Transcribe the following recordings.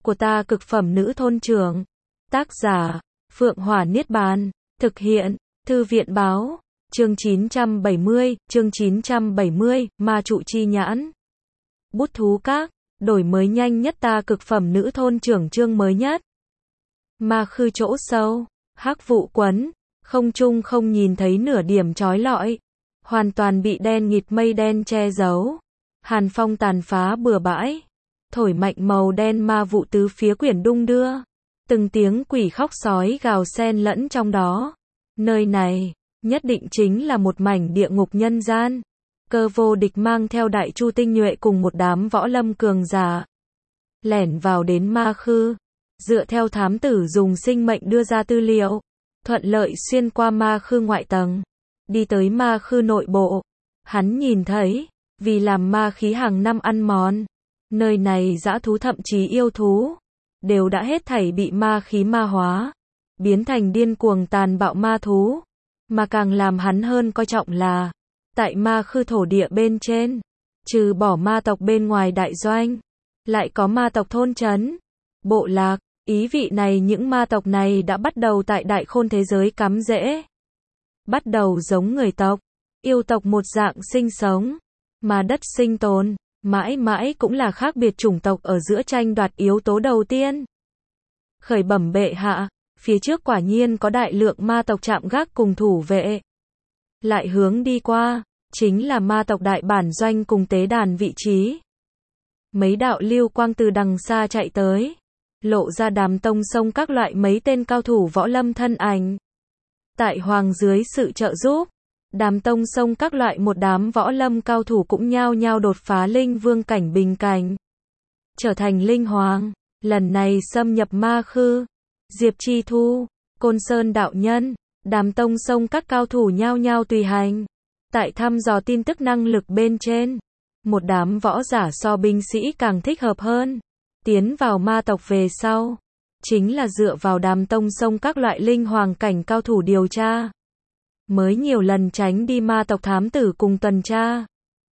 của ta cực phẩm nữ thôn trưởng. Tác giả, Phượng Hỏa Niết Bàn. Thực hiện, Thư viện báo. Chương 970, Ma Trụ Chi Nhãn. Bút thú các, đổi mới nhanh nhất ta cực phẩm nữ thôn trưởng chương mới nhất. Ma khư chỗ sâu, hắc vụ quấn, không trung không nhìn thấy nửa điểm chói lọi, hoàn toàn bị đen nghịt mây đen che giấu. Hàn phong tàn phá bừa bãi, thổi mạnh màu đen ma vụ tứ phía quyển đung đưa, từng tiếng quỷ khóc sói gào xen lẫn trong đó. Nơi này, nhất định chính là một mảnh địa ngục nhân gian. Cơ Vô Địch mang theo Đại Chu tinh nhuệ cùng một đám võ lâm cường giả, lẻn vào đến ma khư, dựa theo thám tử dùng sinh mệnh đưa ra tư liệu, thuận lợi xuyên qua ma khư ngoại tầng, đi tới ma khư nội bộ. Hắn nhìn thấy, vì làm ma khí hàng năm ăn mòn, nơi này dã thú thậm chí yêu thú, đều đã hết thảy bị ma khí ma hóa, biến thành điên cuồng tàn bạo ma thú. Mà càng làm hắn hơn coi trọng là, tại ma khư thổ địa bên trên, trừ bỏ ma tộc bên ngoài đại doanh, lại có ma tộc thôn trấn, bộ lạc. Ý vị này những ma tộc này đã bắt đầu tại đại khôn thế giới cắm rễ, bắt đầu giống người tộc, yêu tộc một dạng sinh sống, mà đất sinh tồn, mãi mãi cũng là khác biệt chủng tộc ở giữa tranh đoạt yếu tố đầu tiên. Khởi bẩm bệ hạ, phía trước quả nhiên có đại lượng ma tộc chạm gác cùng thủ vệ. Lại hướng đi qua, chính là ma tộc đại bản doanh cùng tế đàn vị trí. Mấy đạo lưu quang từ đằng xa chạy tới, lộ ra Đàm Tông Sông các loại mấy tên cao thủ võ lâm thân ảnh. Tại hoàng dưới sự trợ giúp, Đàm Tông Sông các loại một đám võ lâm cao thủ cũng nhao nhao đột phá linh vương cảnh bình cảnh, trở thành linh hoàng. Lần này xâm nhập ma khư, Diệp Chi Thu, Côn Sơn đạo nhân, Đàm Tông Sông các cao thủ nhao nhao tùy hành. Tại thăm dò tin tức năng lực bên trên, một đám võ giả so binh sĩ càng thích hợp hơn. Tiến vào ma tộc về sau, chính là dựa vào Đàm Tông Sông các loại linh hoàng cảnh cao thủ điều tra, mới nhiều lần tránh đi ma tộc thám tử cùng tuần tra,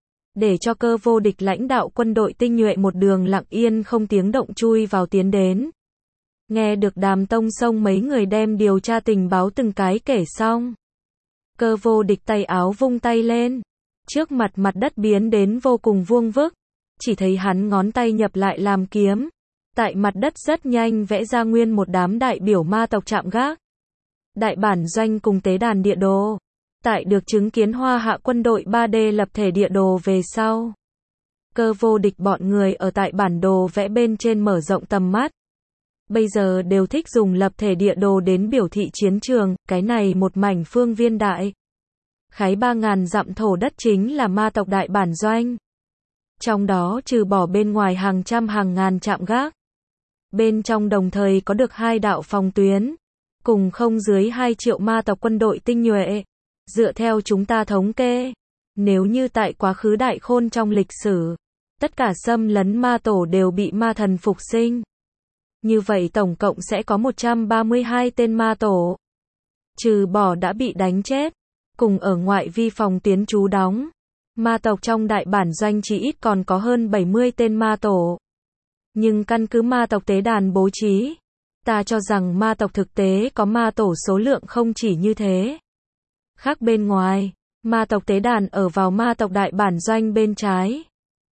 để cho Cơ Vô Địch lãnh đạo quân đội tinh nhuệ một đường lặng yên không tiếng động chui vào tiến đến. Nghe được Đàm Tông Sông mấy người đem điều tra tình báo từng cái kể xong, Cơ Vô Địch tay áo vung tay lên, trước mặt mặt đất biến đến vô cùng vuông vức, chỉ thấy hắn ngón tay nhập lại làm kiếm, tại mặt đất rất nhanh vẽ ra nguyên một đám đại biểu ma tộc chạm gác, đại bản doanh cùng tế đàn địa đồ. Tại được chứng kiến Hoa Hạ quân đội 3D lập thể địa đồ về sau, Cơ Vô Địch bọn người ở tại bản đồ vẽ bên trên mở rộng tầm mắt. Bây giờ đều thích dùng lập thể địa đồ đến biểu thị chiến trường, cái này một mảnh phương viên đại khái 3.000 dặm thổ đất chính là ma tộc đại bản doanh. Trong đó trừ bỏ bên ngoài hàng trăm hàng ngàn trạm gác, bên trong đồng thời có được 2 đạo phòng tuyến, cùng không dưới 2 triệu ma tộc quân đội tinh nhuệ. Dựa theo chúng ta thống kê, nếu như tại quá khứ đại khôn trong lịch sử, tất cả xâm lấn ma tổ đều bị ma thần phục sinh. Như vậy tổng cộng sẽ có 132 tên ma tổ. Trừ bỏ đã bị đánh chết, cùng ở ngoại vi phòng tuyến trú đóng, ma tộc trong đại bản doanh chỉ ít còn có hơn 70 tên ma tổ. Nhưng căn cứ ma tộc tế đàn bố trí, ta cho rằng ma tộc thực tế có ma tổ số lượng không chỉ như thế. Khác bên ngoài, ma tộc tế đàn ở vào ma tộc đại bản doanh bên trái.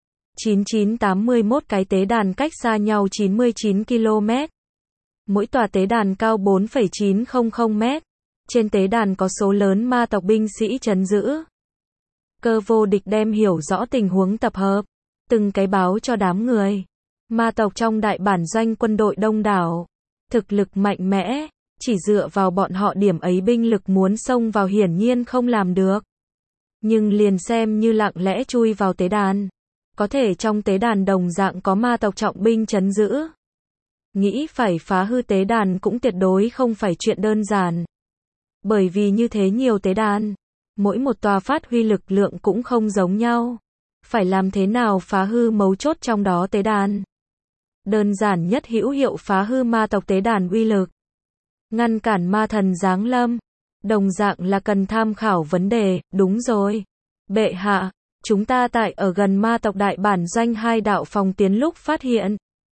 9981 cái tế đàn cách xa nhau 99 km. Mỗi tòa tế đàn cao 4,900 m. Trên tế đàn có số lớn ma tộc binh sĩ trấn giữ. Cơ Vô Địch đem hiểu rõ tình huống tập hợp, từng cái báo cho đám người. Ma tộc trong đại bản doanh quân đội đông đảo, thực lực mạnh mẽ, chỉ dựa vào bọn họ điểm ấy binh lực muốn xông vào hiển nhiên không làm được. Nhưng liền xem như lặng lẽ chui vào tế đàn, có thể trong tế đàn đồng dạng có ma tộc trọng binh trấn giữ. Nghĩ phải phá hư tế đàn cũng tuyệt đối không phải chuyện đơn giản. Bởi vì như thế nhiều tế đàn, mỗi một tòa phát huy lực lượng cũng không giống nhau. Phải làm thế nào phá hư mấu chốt trong đó tế đàn? Đơn giản nhất hữu hiệu phá hư ma tộc tế đàn uy lực, ngăn cản ma thần giáng lâm, đồng dạng là cần tham khảo vấn đề. Đúng rồi, bệ hạ, chúng ta tại ở gần ma tộc đại bản doanh 2 đạo phòng tiến lúc phát hiện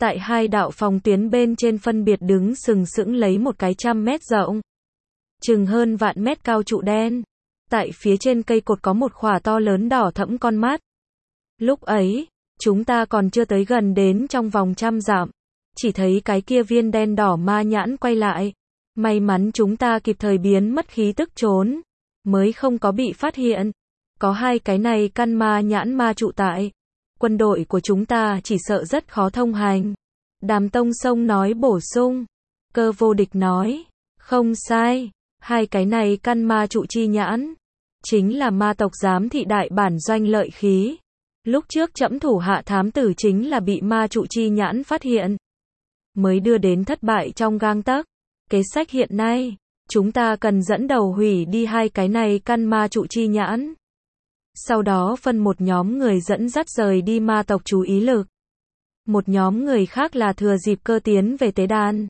Tại hai đạo phòng tuyến bên trên phân biệt đứng sừng sững lấy một cái 100 mét rộng, chừng hơn vạn mét cao trụ đen. Tại phía trên cây cột có một khỏa to lớn đỏ thẫm con mắt. Lúc ấy, chúng ta còn chưa tới gần đến trong vòng 100 dặm. Chỉ thấy cái kia viên đen đỏ ma nhãn quay lại. May mắn chúng ta kịp thời biến mất khí tức trốn, mới không có bị phát hiện. Có hai cái này căn ma nhãn ma trụ tại. Quân đội của chúng ta chỉ sợ rất khó thông hành. Đàm Tông Sông nói bổ sung. Cơ Vô Địch nói. Không sai. Hai cái này căn ma trụ chi nhãn. Chính là ma tộc giám thị đại bản doanh lợi khí. Lúc trước trẫm thủ hạ thám tử chính là bị ma trụ chi nhãn phát hiện. Mới đưa đến thất bại trong gang tấc. Kế sách hiện nay, chúng ta cần dẫn đầu hủy đi hai cái này căn ma trụ chi nhãn. Sau đó phân một nhóm người dẫn dắt rời đi ma tộc chú ý lực. Một nhóm người khác là thừa dịp cơ tiến về tế đàn.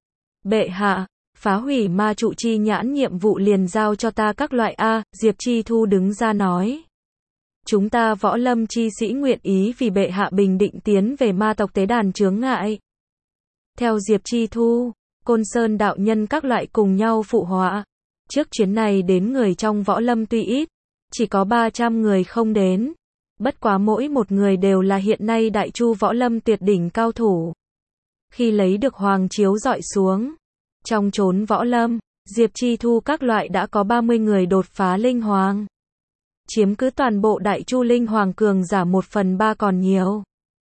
Bệ hạ, phá hủy ma trụ chi nhãn nhiệm vụ liền giao cho ta các loại A, Diệp Chi Thu đứng ra nói. Chúng ta võ lâm chi sĩ nguyện ý vì bệ hạ bình định tiến về ma tộc tế đàn chướng ngại. Theo Diệp Chi Thu, Côn Sơn đạo nhân các loại cùng nhau phụ họa. Trước chuyến này đến người trong võ lâm tuy ít, chỉ có 300 người không đến. Bất quá mỗi một người đều là hiện nay đại chu võ lâm tuyệt đỉnh cao thủ. Khi lấy được hoàng chiếu dọi xuống, trong chốn võ lâm, Diệp Chi Thu các loại đã có 30 người đột phá linh hoàng. Chiếm cứ toàn bộ đại chu linh hoàng cường giả 1/3 còn nhiều.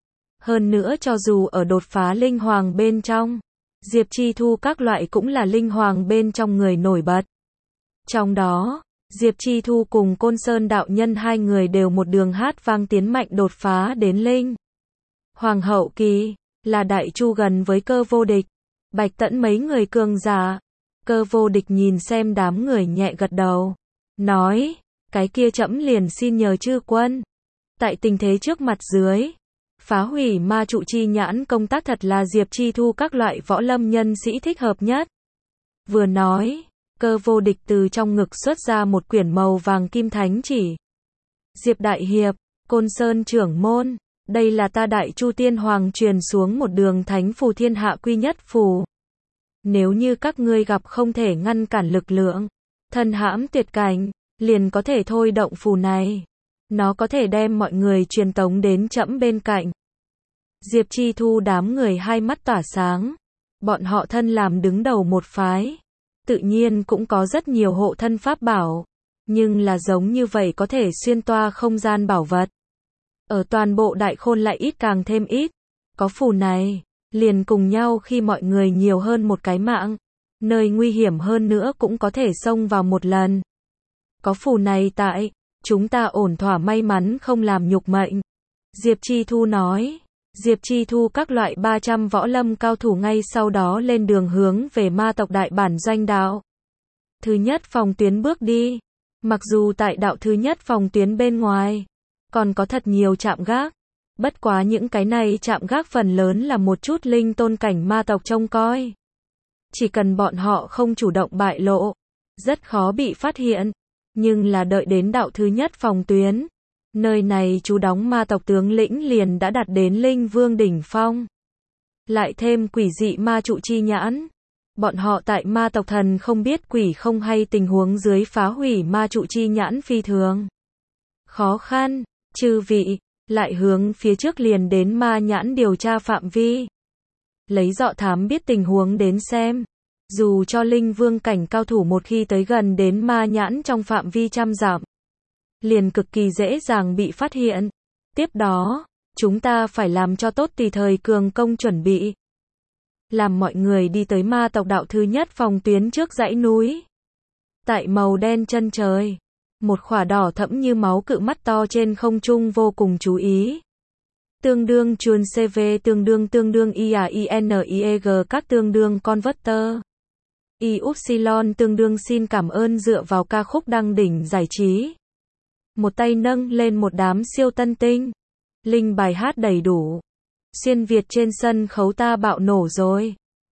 Hơn nữa cho dù ở đột phá linh hoàng bên trong, Diệp Chi Thu các loại cũng là linh hoàng bên trong người nổi bật. Trong đó, Diệp Chi Thu cùng Côn Sơn đạo nhân hai người đều một đường hát vang tiến mạnh đột phá đến linh hoàng hậu kỳ, là đại chu gần với Cơ Vô Địch, Bạch Tẫn mấy người cường giả. Cơ Vô Địch nhìn xem đám người nhẹ gật đầu, nói, cái kia trẫm liền xin nhờ chư quân. Tại tình thế trước mặt dưới, phá hủy ma trụ chi nhãn công tác thật là Diệp Chi Thu các loại võ lâm nhân sĩ thích hợp nhất. Vừa nói, Cơ Vô Địch từ trong ngực xuất ra một quyển màu vàng kim thánh chỉ. Diệp Đại Hiệp, Côn Sơn trưởng môn, đây là ta đại chu tiên hoàng truyền xuống một đường thánh phù thiên hạ quy nhất phù. Nếu như các ngươi gặp không thể ngăn cản lực lượng, thân hãm tuyệt cảnh, liền có thể thôi động phù này. Nó có thể đem mọi người truyền tống đến trẫm bên cạnh. Diệp Chi Thu đám người hai mắt tỏa sáng. Bọn họ thân làm đứng đầu một phái. Tự nhiên cũng có rất nhiều hộ thân pháp bảo. Nhưng là giống như vậy có thể xuyên toa không gian bảo vật. Ở toàn bộ đại khôn lại ít càng thêm ít. Có phù này, liền cùng nhau khi mọi người nhiều hơn một cái mạng. Nơi nguy hiểm hơn nữa cũng có thể xông vào một lần. Có phù này tại, chúng ta ổn thỏa may mắn không làm nhục mệnh. Diệp Chi Thu nói. Diệp Chi Thu các loại 300 võ lâm cao thủ ngay sau đó lên đường hướng về ma tộc đại bản doanh đạo. Thứ nhất phòng tuyến bước đi. Mặc dù tại đạo thứ nhất phòng tuyến bên ngoài, còn có thật nhiều trạm gác. Bất quá những cái này trạm gác phần lớn là một chút linh tôn cảnh ma tộc trông coi. Chỉ cần bọn họ không chủ động bại lộ, rất khó bị phát hiện. Nhưng là đợi đến đạo thứ nhất phòng tuyến, nơi này chú đóng ma tộc tướng lĩnh liền đã đạt đến linh vương đỉnh phong. Lại thêm quỷ dị ma trụ chi nhãn. Bọn họ tại ma tộc thần không biết quỷ không hay tình huống dưới phá hủy ma trụ chi nhãn phi thường khó khăn. Chư vị, lại hướng phía trước liền đến ma nhãn điều tra phạm vi. Lấy dọ thám biết tình huống đến xem. Dù cho linh vương cảnh cao thủ một khi tới gần đến ma nhãn trong phạm vi 100 dặm, liền cực kỳ dễ dàng bị phát hiện. Tiếp đó, chúng ta phải làm cho tốt tùy thời cường công chuẩn bị. Làm mọi người đi tới ma tộc đạo thứ nhất phòng tuyến trước dãy núi. Tại màu đen chân trời, một khỏa đỏ thẫm như máu cự mắt to trên không trung vô cùng chú ý. Tương đương chuồn CV tương đương IAINIEG các tương đương converter. Y-Upsilon tương đương xin cảm ơn dựa vào ca khúc đăng đỉnh giải trí. Một tay nâng lên một đám siêu tân tinh. Linh bài hát đầy đủ. Xuyên Việt trên sân khấu ta bạo nổ rồi.